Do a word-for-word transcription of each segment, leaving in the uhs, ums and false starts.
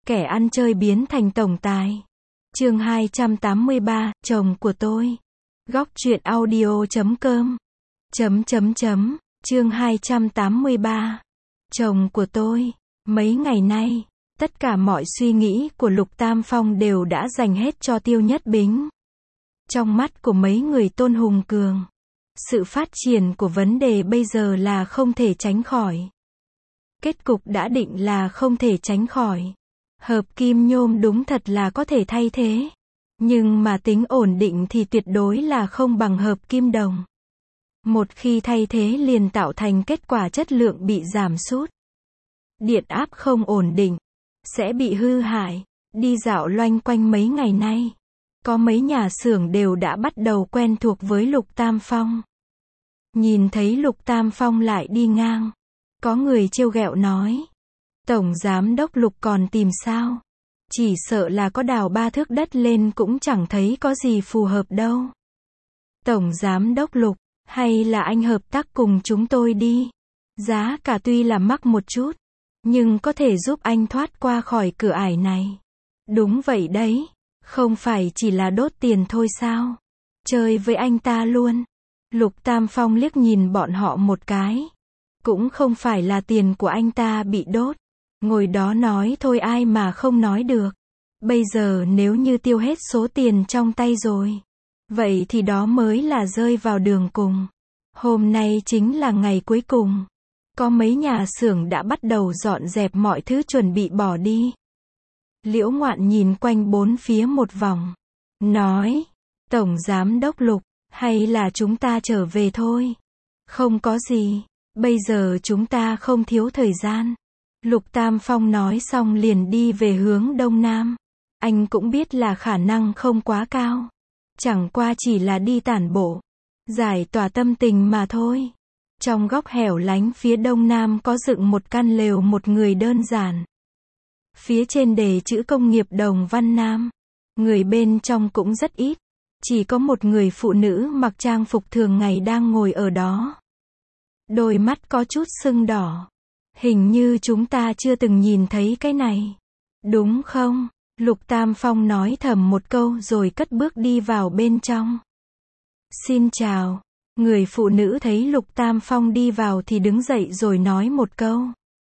Kẻ ăn chơi biến thành tổng tài. Chương hai trăm tám mươi ba, chồng của tôi. Góc truyện audio chấm com. Chấm chấm chấm, chương hai trăm tám mươi ba. Chồng của tôi. Mấy ngày nay, tất cả mọi suy nghĩ của Lục Tam Phong đều đã dành hết cho Tiêu Nhất Bính. Trong mắt của mấy người Tôn Hùng Cường, sự phát triển của vấn đề bây giờ là không thể tránh khỏi. Kết cục đã định là không thể tránh khỏi. Hợp kim nhôm đúng thật là có thể thay thế. Nhưng mà tính ổn định thì tuyệt đối là không bằng hợp kim đồng. Một khi thay thế liền tạo thành kết quả chất lượng bị giảm sút. Điện áp không ổn định, sẽ bị hư hại. Đi dạo loanh quanh mấy ngày nay, có mấy nhà xưởng đều đã bắt đầu quen thuộc với Lục Tam Phong. Nhìn thấy Lục Tam Phong lại đi ngang, có người trêu ghẹo nói: Tổng giám đốc Lục còn tìm sao? Chỉ sợ là có đào ba thước đất lên cũng chẳng thấy có gì phù hợp đâu. Tổng giám đốc Lục, hay là anh hợp tác cùng chúng tôi đi. Giá cả tuy là mắc một chút, nhưng có thể giúp anh thoát qua khỏi cửa ải này. Đúng vậy đấy, không phải chỉ là đốt tiền thôi sao? Chơi với anh ta luôn. Lục Tam Phong liếc nhìn bọn họ một cái. Cũng không phải là tiền của anh ta bị đốt. Ngồi đó nói thôi ai mà không nói được. Bây giờ nếu như tiêu hết số tiền trong tay rồi, vậy thì đó mới là rơi vào đường cùng. Hôm nay chính là ngày cuối cùng. Có mấy nhà xưởng đã bắt đầu dọn dẹp mọi thứ chuẩn bị bỏ đi. Liễu Ngoạn nhìn quanh bốn phía một vòng, nói: Tổng giám đốc Lục, hay là chúng ta trở về thôi? Không có gì, bây giờ chúng ta không thiếu thời gian. Lục Tam Phong nói xong liền đi về hướng đông nam. Anh cũng biết là khả năng không quá cao. Chẳng qua chỉ là đi tản bộ, giải tỏa tâm tình mà thôi. Trong góc hẻo lánh phía đông nam có dựng một căn lều một người đơn giản. Phía trên đề chữ Công nghiệp Đồng Văn Nam. Người bên trong cũng rất ít. Chỉ có một người phụ nữ mặc trang phục thường ngày đang ngồi ở đó. Đôi mắt có chút sưng đỏ. Hình như chúng ta chưa từng nhìn thấy cái này. Đúng không? Lục Tam Phong nói thầm một câu rồi cất bước đi vào bên trong. Xin chào. Người phụ nữ thấy Lục Tam Phong đi vào thì đứng dậy rồi nói một câu.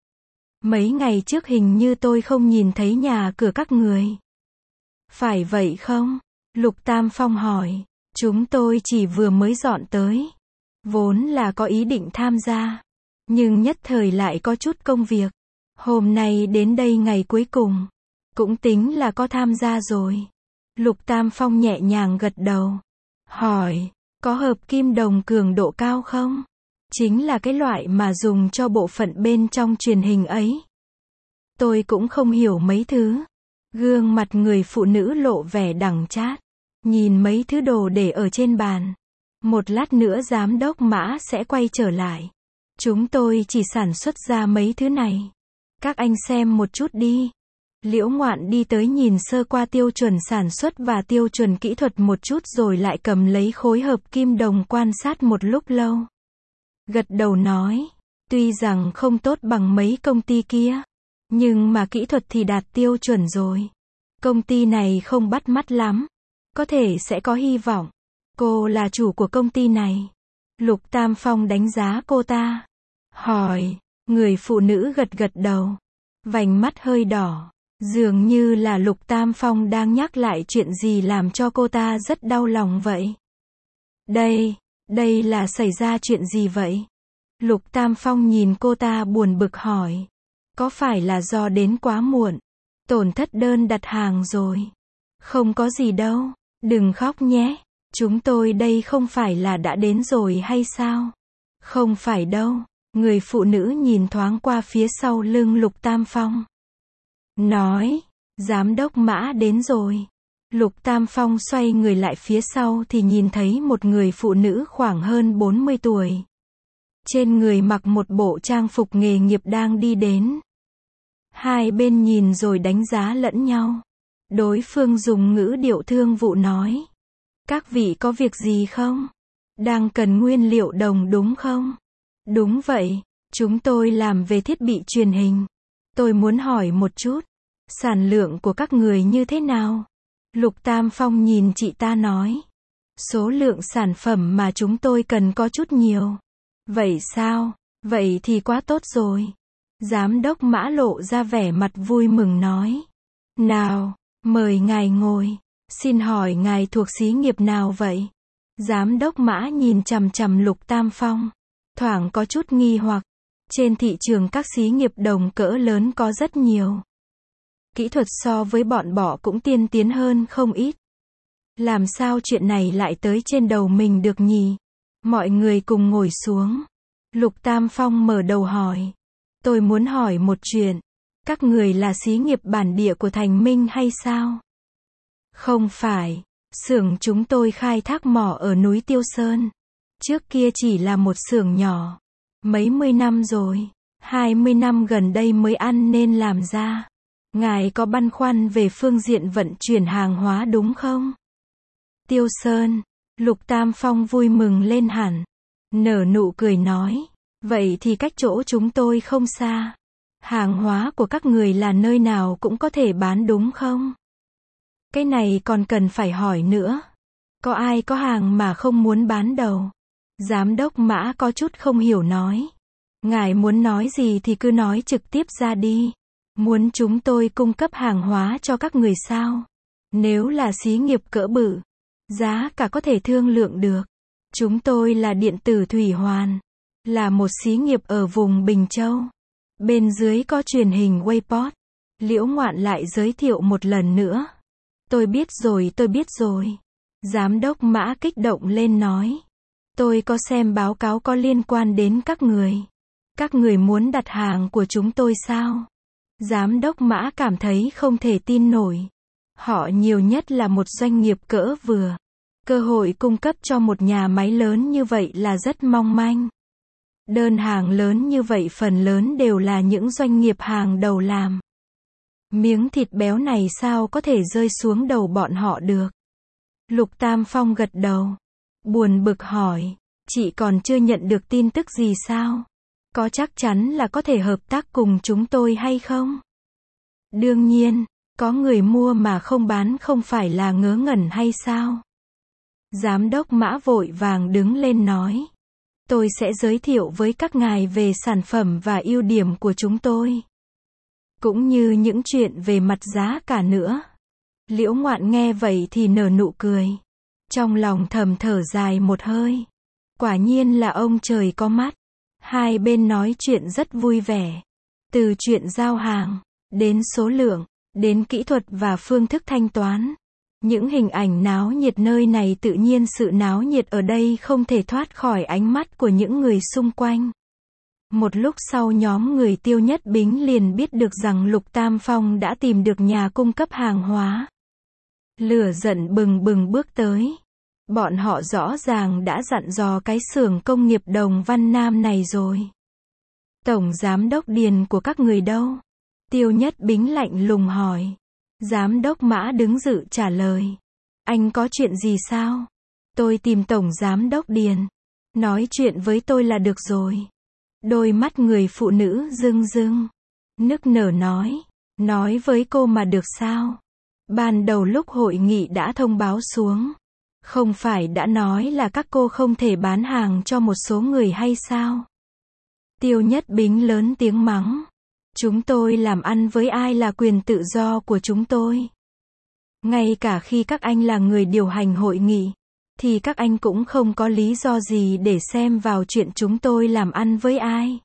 Mấy ngày trước hình như tôi không nhìn thấy nhà cửa các người. Phải vậy không? Lục Tam Phong hỏi. Chúng tôi chỉ vừa mới dọn tới. Vốn là có ý định tham gia, nhưng nhất thời lại có chút công việc. Hôm nay đến đây ngày cuối cùng, cũng tính là có tham gia rồi. Lục Tam Phong nhẹ nhàng gật đầu. Hỏi, có hợp kim đồng cường độ cao không? Chính là cái loại mà dùng cho bộ phận bên trong truyền hình ấy. Tôi cũng không hiểu mấy thứ. Gương mặt người phụ nữ lộ vẻ đắng chát. Nhìn mấy thứ đồ để ở trên bàn. Một lát nữa giám đốc Mã sẽ quay trở lại. Chúng tôi chỉ sản xuất ra mấy thứ này. Các anh xem một chút đi. Liễu Ngoạn đi tới nhìn sơ qua tiêu chuẩn sản xuất và tiêu chuẩn kỹ thuật một chút rồi lại cầm lấy khối hợp kim đồng quan sát một lúc lâu. Gật đầu nói, tuy rằng không tốt bằng mấy công ty kia, nhưng mà kỹ thuật thì đạt tiêu chuẩn rồi. Công ty này không bắt mắt lắm. Có thể sẽ có hy vọng. Cô là chủ của công ty này. Lục Tam Phong đánh giá cô ta. Hỏi, người phụ nữ gật gật đầu. Vành mắt hơi đỏ. Dường như là Lục Tam Phong đang nhắc lại chuyện gì làm cho cô ta rất đau lòng vậy. Đây, đây là xảy ra chuyện gì vậy? Lục Tam Phong nhìn cô ta buồn bực hỏi. Có phải là do đến quá muộn? Tổn thất đơn đặt hàng rồi. Không có gì đâu, đừng khóc nhé. Chúng tôi đây không phải là đã đến rồi hay sao? Không phải đâu. Người phụ nữ nhìn thoáng qua phía sau lưng Lục Tam Phong. Nói, giám đốc Mã đến rồi. Lục Tam Phong xoay người lại phía sau thì nhìn thấy một người phụ nữ khoảng hơn bốn mươi tuổi. Trên người mặc một bộ trang phục nghề nghiệp đang đi đến. Hai bên nhìn rồi đánh giá lẫn nhau. Đối phương dùng ngữ điệu thương vụ nói. Các vị có việc gì không? Đang cần nguyên liệu đồng đúng không? Đúng vậy, chúng tôi làm về thiết bị truyền hình. Tôi muốn hỏi một chút, Sản lượng của các người như thế nào? Lục Tam Phong nhìn chị ta nói. Số lượng sản phẩm mà chúng tôi cần có chút nhiều. Vậy sao? Vậy thì quá tốt rồi. Giám đốc Mã lộ ra vẻ mặt vui mừng nói. Nào, mời ngài ngồi. Xin hỏi ngài thuộc xí nghiệp nào vậy? Giám đốc Mã nhìn chằm chằm Lục Tam Phong. Thoảng có chút nghi hoặc. Trên thị trường các xí nghiệp đồng cỡ lớn có rất nhiều. Kỹ thuật so với bọn bỏ cũng tiên tiến hơn không ít. Làm sao chuyện này lại tới trên đầu mình được nhỉ? Mọi người cùng ngồi xuống. Lục Tam Phong mở đầu hỏi. Tôi muốn hỏi một chuyện. Các người là xí nghiệp bản địa của Thành Minh hay sao? Không phải. Xưởng chúng tôi khai thác mỏ ở núi Tiêu Sơn. Trước kia chỉ là một xưởng nhỏ. Mấy mươi năm rồi. Hai mươi năm gần đây mới ăn nên làm ra. Ngài có băn khoăn về phương diện vận chuyển hàng hóa đúng không? Tiêu Sơn. Lục Tam Phong vui mừng lên hẳn. Nở nụ cười nói. Vậy thì cách chỗ chúng tôi không xa. Hàng hóa của các người là nơi nào cũng có thể bán đúng không? Cái này còn cần phải hỏi nữa. Có ai có hàng mà không muốn bán đâu? Giám đốc Mã có chút không hiểu nói. Ngài muốn nói gì thì cứ nói trực tiếp ra đi. Muốn chúng tôi cung cấp hàng hóa cho các người sao? Nếu là xí nghiệp cỡ bự, giá cả có thể thương lượng được. Chúng tôi là Điện tử Thủy Hoàn, là một xí nghiệp ở vùng Bình Châu. Bên dưới có truyền hình Wayport. Liễu Ngoạn lại giới thiệu một lần nữa. Tôi biết rồi, tôi biết rồi. Giám đốc Mã kích động lên nói. Tôi có xem báo cáo có liên quan đến các người. Các người muốn đặt hàng của chúng tôi sao? Giám đốc Mã cảm thấy không thể tin nổi. Họ nhiều nhất là một doanh nghiệp cỡ vừa. Cơ hội cung cấp cho một nhà máy lớn như vậy là rất mong manh. Đơn hàng lớn như vậy phần lớn đều là những doanh nghiệp hàng đầu làm. Miếng thịt béo này sao có thể rơi xuống đầu bọn họ được? Lục Tam Phong gật đầu. Buồn bực hỏi. Chị còn chưa nhận được tin tức gì sao? Có chắc chắn là có thể hợp tác cùng chúng tôi hay không? Đương nhiên, có người mua mà không bán không phải là ngớ ngẩn hay sao? Giám đốc Mã vội vàng đứng lên nói. Tôi sẽ giới thiệu với các ngài về sản phẩm và ưu điểm của chúng tôi. Cũng như những chuyện về mặt giá cả nữa. Liễu Ngoạn nghe vậy thì nở nụ cười. Trong lòng thầm thở dài một hơi. Quả nhiên là ông trời có mắt. Hai bên nói chuyện rất vui vẻ. Từ chuyện giao hàng, đến số lượng, đến kỹ thuật và phương thức thanh toán. Những hình ảnh náo nhiệt nơi này tự nhiên sự náo nhiệt ở đây không thể thoát khỏi ánh mắt của những người xung quanh. Một lúc sau nhóm người Tiêu Nhất Bính liền biết được rằng Lục Tam Phong đã tìm được nhà cung cấp hàng hóa. Lửa giận bừng bừng bước tới. Bọn họ rõ ràng đã dặn dò cái xưởng công nghiệp Đồng Văn Nam này rồi. Tổng giám đốc Điền của các người đâu? Tiêu Nhất Bính lạnh lùng hỏi. Giám đốc Mã đứng dự trả lời. Anh có chuyện gì sao? Tôi tìm tổng giám đốc Điền. Nói chuyện với tôi là được rồi. Đôi mắt người phụ nữ rưng rưng. Nức nở nói. Nói với cô mà được sao? Ban đầu lúc hội nghị đã thông báo xuống. Không phải đã nói là các cô không thể bán hàng cho một số người hay sao? Tiêu Nhất Bính lớn tiếng mắng. Chúng tôi làm ăn với ai là quyền tự do của chúng tôi. Ngay cả khi các anh là người điều hành hội nghị, thì các anh cũng không có lý do gì để xem vào chuyện chúng tôi làm ăn với ai.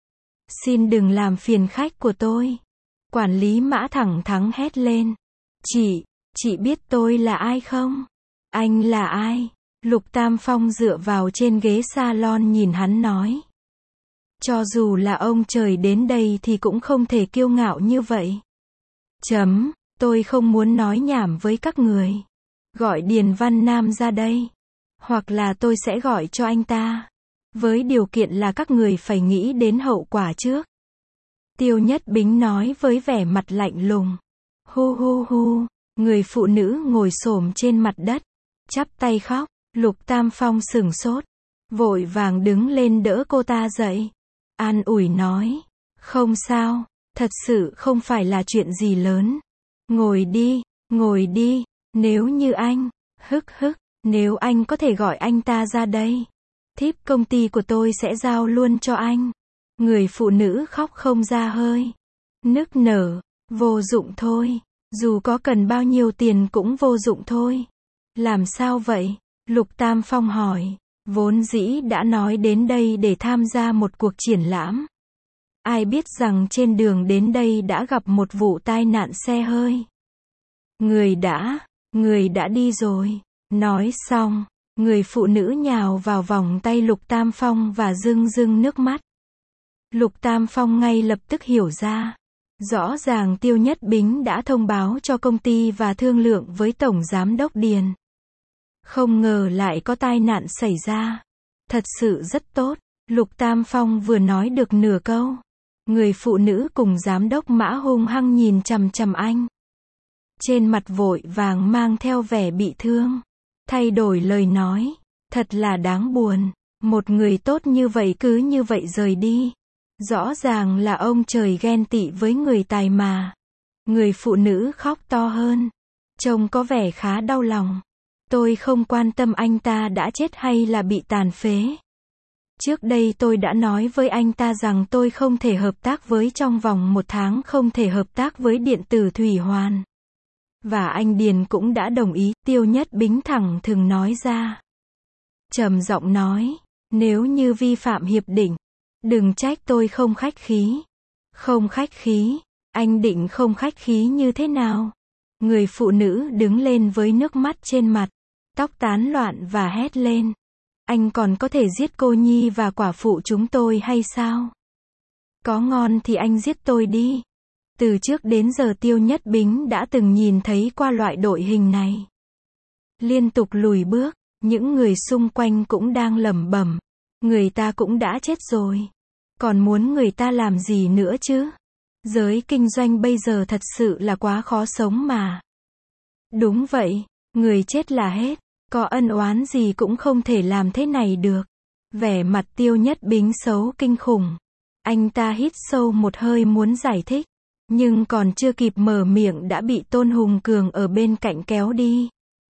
Xin đừng làm phiền khách của tôi. Quản lý Mã thẳng thắn hét lên. Chị, chị biết tôi là ai không? Anh là ai? Lục Tam Phong dựa vào trên ghế salon nhìn hắn nói. Cho dù là ông trời đến đây thì cũng không thể kiêu ngạo như vậy. Chấm, tôi không muốn nói nhảm với các người. Gọi Điền Văn Nam ra đây. Hoặc là tôi sẽ gọi cho anh ta. Với điều kiện là các người phải nghĩ đến hậu quả trước. Tiêu Nhất Bính nói với vẻ mặt lạnh lùng. Hu hu hu, người phụ nữ ngồi xổm trên mặt đất, chắp tay khóc. Lục Tam Phong sửng sốt, vội vàng đứng lên đỡ cô ta dậy. An ủi nói, không sao, Thật sự không phải là chuyện gì lớn. Ngồi đi, ngồi đi, nếu như anh, hức hức, nếu anh có thể gọi anh ta ra đây. Thiếp công ty của tôi sẽ giao luôn cho anh. Người phụ nữ khóc không ra hơi. Nức nở, vô dụng thôi. Dù có cần bao nhiêu tiền cũng vô dụng thôi. Làm sao vậy? Lục Tam Phong hỏi. Vốn dĩ đã nói đến đây để tham gia một cuộc triển lãm. Ai biết rằng trên đường đến đây đã gặp một vụ tai nạn xe hơi. Người đã, người đã đi rồi. Nói xong, người phụ nữ nhào vào vòng tay Lục Tam Phong và rưng rưng nước mắt. Lục Tam Phong ngay lập tức hiểu ra. Rõ ràng Tiêu Nhất Bính đã thông báo cho công ty và thương lượng với Tổng Giám đốc Điền. Không ngờ lại có tai nạn xảy ra. Thật sự rất tốt. Lục Tam Phong vừa nói được nửa câu. Người phụ nữ cùng Giám đốc Mã hung hăng nhìn chằm chằm anh. Trên mặt vội vàng mang theo vẻ bị thương. Thay đổi lời nói. Thật là đáng buồn. Một người tốt như vậy cứ như vậy rời đi. Rõ ràng là ông trời ghen tị với người tài mà. Người phụ nữ khóc to hơn. Trông có vẻ khá đau lòng. Tôi không quan tâm anh ta đã chết hay là bị tàn phế. Trước đây tôi đã nói với anh ta rằng tôi không thể hợp tác với trong vòng một tháng không thể hợp tác với điện tử Thủy Hoàn. Và anh Điền cũng đã đồng ý, Tiêu Nhất Bính thẳng thừng nói ra. Trầm giọng nói, nếu như vi phạm hiệp định, đừng trách tôi không khách khí. Không khách khí, anh định không khách khí như thế nào? Người phụ nữ đứng lên với nước mắt trên mặt, tóc tán loạn và hét lên. Anh còn có thể giết cô nhi và quả phụ chúng tôi hay sao? Có ngon thì anh giết tôi đi. Từ trước đến giờ Tiêu Nhất Bính đã từng nhìn thấy qua loại đội hình này. Liên tục lùi bước, những người xung quanh cũng đang lẩm bẩm. Người ta cũng đã chết rồi. Còn muốn người ta làm gì nữa chứ? Giới kinh doanh bây giờ thật sự là quá khó sống mà. Đúng vậy, người chết là hết. Có ân oán gì cũng không thể làm thế này được. Vẻ mặt Tiêu Nhất Bính xấu kinh khủng. Anh ta hít sâu một hơi muốn giải thích. Nhưng còn chưa kịp mở miệng đã bị Tôn Hùng Cường ở bên cạnh kéo đi.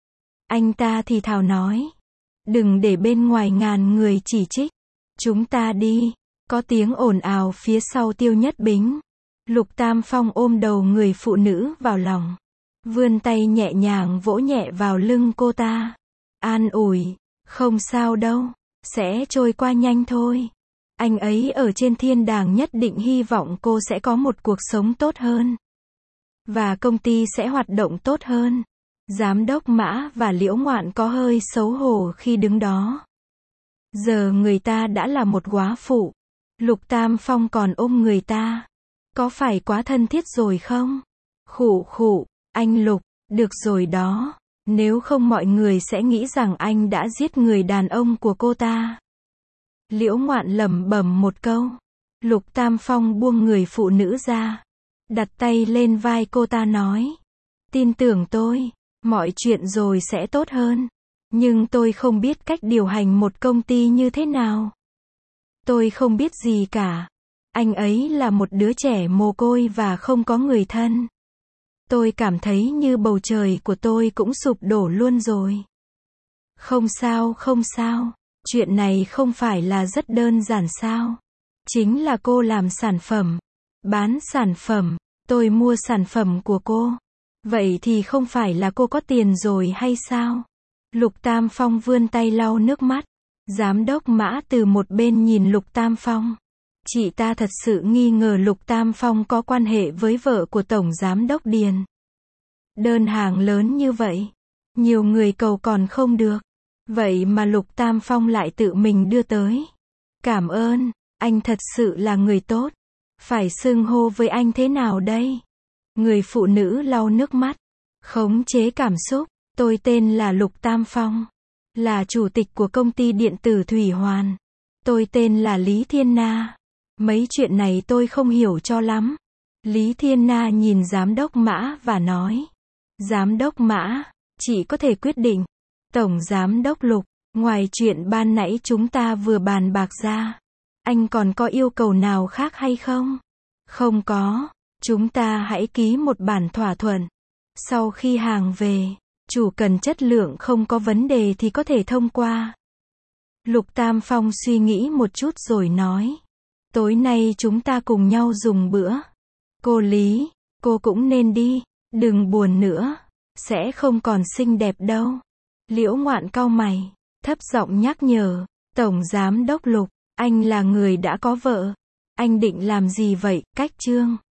Anh ta thì thào nói. Đừng để bên ngoài ngàn người chỉ trích. Chúng ta đi. Có tiếng ồn ào phía sau Tiêu Nhất Bính. Lục Tam Phong ôm đầu người phụ nữ vào lòng. Vươn tay nhẹ nhàng vỗ nhẹ vào lưng cô ta. An ủi. Không sao đâu. Sẽ trôi qua nhanh thôi. Anh ấy ở trên thiên đàng nhất định hy vọng cô sẽ có một cuộc sống tốt hơn. Và công ty sẽ hoạt động tốt hơn. Giám đốc Mã và Liễu Ngoạn có hơi xấu hổ khi đứng đó. Giờ người ta đã là một góa phụ. Lục Tam Phong còn ôm người ta. Có phải quá thân thiết rồi không? Khụ khụ, anh Lục, được rồi đó. Nếu không mọi người sẽ nghĩ rằng anh đã giết người đàn ông của cô ta. Liễu Ngoạn lẩm bẩm một câu. Lục Tam Phong buông người phụ nữ ra. Đặt tay lên vai cô ta nói. Tin tưởng tôi, mọi chuyện rồi sẽ tốt hơn. Nhưng tôi không biết cách điều hành một công ty như thế nào. Tôi không biết gì cả. Anh ấy là một đứa trẻ mồ côi và không có người thân. Tôi cảm thấy như bầu trời của tôi cũng sụp đổ luôn rồi. Không sao, không sao. Chuyện này không phải là rất đơn giản sao? Chính là cô làm sản phẩm. Bán sản phẩm. Tôi mua sản phẩm của cô. Vậy thì không phải là cô có tiền rồi hay sao? Lục Tam Phong vươn tay lau nước mắt. Giám đốc Mã từ một bên nhìn Lục Tam Phong. Chị ta thật sự nghi ngờ Lục Tam Phong có quan hệ với vợ của Tổng Giám đốc Điền. Đơn hàng lớn như vậy. Nhiều người cầu còn không được. Vậy mà Lục Tam Phong lại tự mình đưa tới. Cảm ơn, anh thật sự là người tốt. Phải xưng hô với anh thế nào đây? Người phụ nữ lau nước mắt. Khống chế cảm xúc. Tôi tên là Lục Tam Phong. Là chủ tịch của công ty điện tử Thủy Hoàn. Tôi tên là Lý Thiên Na. Mấy chuyện này tôi không hiểu cho lắm. Lý Thiên Na nhìn giám đốc Mã và nói. Giám đốc Mã, chị có thể quyết định. Tổng giám đốc Lục, ngoài chuyện ban nãy chúng ta vừa bàn bạc ra, anh còn có yêu cầu nào khác hay không? Không có. Chúng ta hãy ký một bản thỏa thuận. Sau khi hàng về, chủ cần chất lượng không có vấn đề thì có thể thông qua. Lục Tam Phong suy nghĩ một chút rồi nói. Tối nay chúng ta cùng nhau dùng bữa. Cô Lý, cô cũng nên đi. Đừng buồn nữa. Sẽ không còn xinh đẹp đâu. Liễu Ngoạn cau mày. Thấp giọng nhắc nhở. Tổng Giám đốc Lục, anh là người đã có vợ. Anh định làm gì vậy, Cách Trương?